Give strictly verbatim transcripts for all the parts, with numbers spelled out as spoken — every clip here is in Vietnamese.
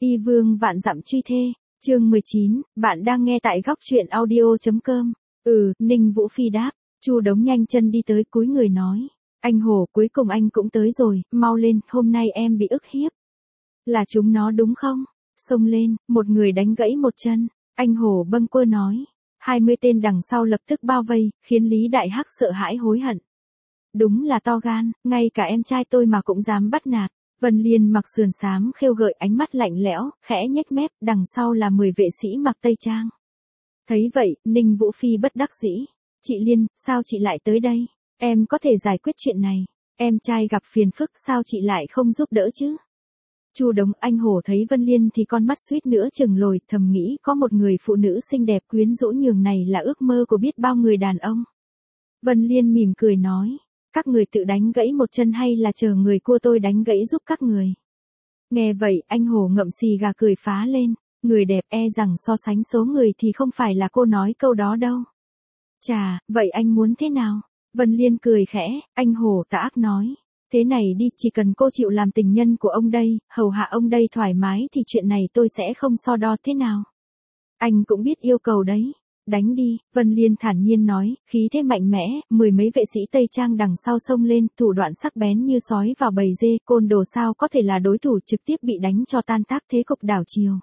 Y vương vạn dặm truy thê, chương mười chín, bạn đang nghe tại góc truyện audio.com. Ừ, Ninh Vũ Phi đáp, Chu Đống nhanh chân đi tới cúi người nói. Anh Hổ, cuối cùng anh cũng tới rồi, mau lên, hôm nay em bị ức hiếp. Là chúng nó đúng không? Xông lên, một người đánh gãy một chân, anh Hổ bâng quơ nói. Hai mươi tên đằng sau lập tức bao vây, khiến Lý Đại Hắc sợ hãi hối hận. Đúng là to gan, ngay cả em trai tôi mà cũng dám bắt nạt. Vân Liên mặc sườn xám khêu gợi, ánh mắt lạnh lẽo, khẽ nhếch mép, đằng sau là mười vệ sĩ mặc tây trang. Thấy vậy, Ninh Vũ Phi bất đắc dĩ. Chị Liên, sao chị lại tới đây? Em có thể giải quyết chuyện này. Em trai gặp phiền phức, sao chị lại không giúp đỡ chứ? Chu Đống, anh Hổ thấy Vân Liên thì con mắt suýt nữa chừng lồi, thầm nghĩ có một người phụ nữ xinh đẹp quyến rũ nhường này là ước mơ của biết bao người đàn ông. Vân Liên mỉm cười nói. Các người tự đánh gãy một chân hay là chờ người cua tôi đánh gãy giúp các người? Nghe vậy, anh Hổ ngậm xì gà cười phá lên. Người đẹp e rằng so sánh số người thì không phải là cô nói câu đó đâu. Chà, vậy anh muốn thế nào? Vân Liên cười khẽ, anh Hổ tà ác nói. Thế này đi, chỉ cần cô chịu làm tình nhân của ông đây, hầu hạ ông đây thoải mái thì chuyện này tôi sẽ không so đo thế nào. Anh cũng biết yêu cầu đấy. Đánh đi, Vân Liên thản nhiên nói, khí thế mạnh mẽ, mười mấy vệ sĩ Tây Trang đằng sau xông lên, thủ đoạn sắc bén như sói vào bầy dê, côn đồ sao có thể là đối thủ, trực tiếp bị đánh cho tan tác thế cục đảo chiều.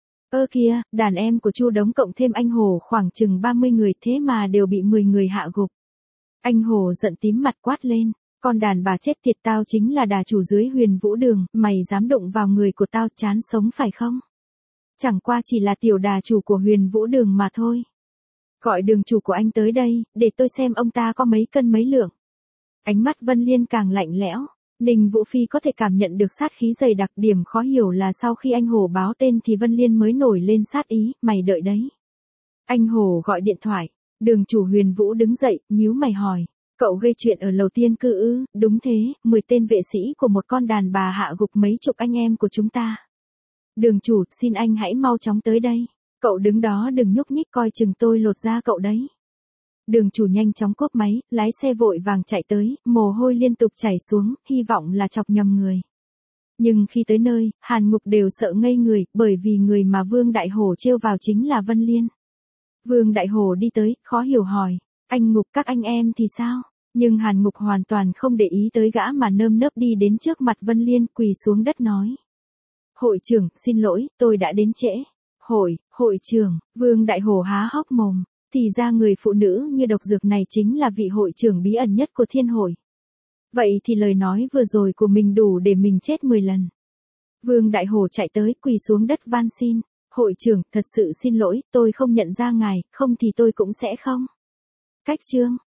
Ơ kìa, đàn em của Chu Đống cộng thêm anh Hổ khoảng chừng ba mươi người thế mà đều bị mười người hạ gục. Anh Hổ giận tím mặt quát lên, con đàn bà chết tiệt, tao chính là đà chủ dưới Huyền Vũ Đường, mày dám đụng vào người của tao, chán sống phải không? Chẳng qua chỉ là tiểu đà chủ của Huyền Vũ Đường mà thôi. Gọi đường chủ của anh tới đây, để tôi xem ông ta có mấy cân mấy lượng. Ánh mắt Vân Liên càng lạnh lẽo, Ninh Vũ Phi có thể cảm nhận được sát khí dày đặc, điểm khó hiểu là sau khi anh Hổ báo tên thì Vân Liên mới nổi lên sát ý, mày đợi đấy. Anh Hổ gọi điện thoại, đường chủ Huyền Vũ đứng dậy, nhíu mày hỏi, cậu gây chuyện ở lầu tiên cư ư? Đúng thế, mười tên vệ sĩ của một con đàn bà hạ gục mấy chục anh em của chúng ta. Đường chủ, xin anh hãy mau chóng tới đây. Cậu đứng đó đừng nhúc nhích, coi chừng tôi lột da cậu đấy. Đường chủ nhanh chóng cốp máy, lái xe vội vàng chạy tới, mồ hôi liên tục chảy xuống, hy vọng là chọc nhầm người. Nhưng khi tới nơi, Hàn Ngục đều sợ ngây người, bởi vì người mà Vương Đại Hổ trêu vào chính là Vân Liên. Vương Đại Hổ đi tới, khó hiểu hỏi, anh Ngục, các anh em thì sao? Nhưng Hàn Ngục hoàn toàn không để ý tới gã mà nơm nớp đi đến trước mặt Vân Liên, quỳ xuống đất nói. Hội trưởng, xin lỗi, tôi đã đến trễ. Hội, hội trưởng, Vương Đại Hổ há hốc mồm, thì ra người phụ nữ như độc dược này chính là vị hội trưởng bí ẩn nhất của thiên hội. Vậy thì lời nói vừa rồi của mình đủ để mình chết mười lần. Vương Đại Hổ chạy tới, quỳ xuống đất van xin, hội trưởng, thật sự xin lỗi, tôi không nhận ra ngài, không thì tôi cũng sẽ không. Cách chương,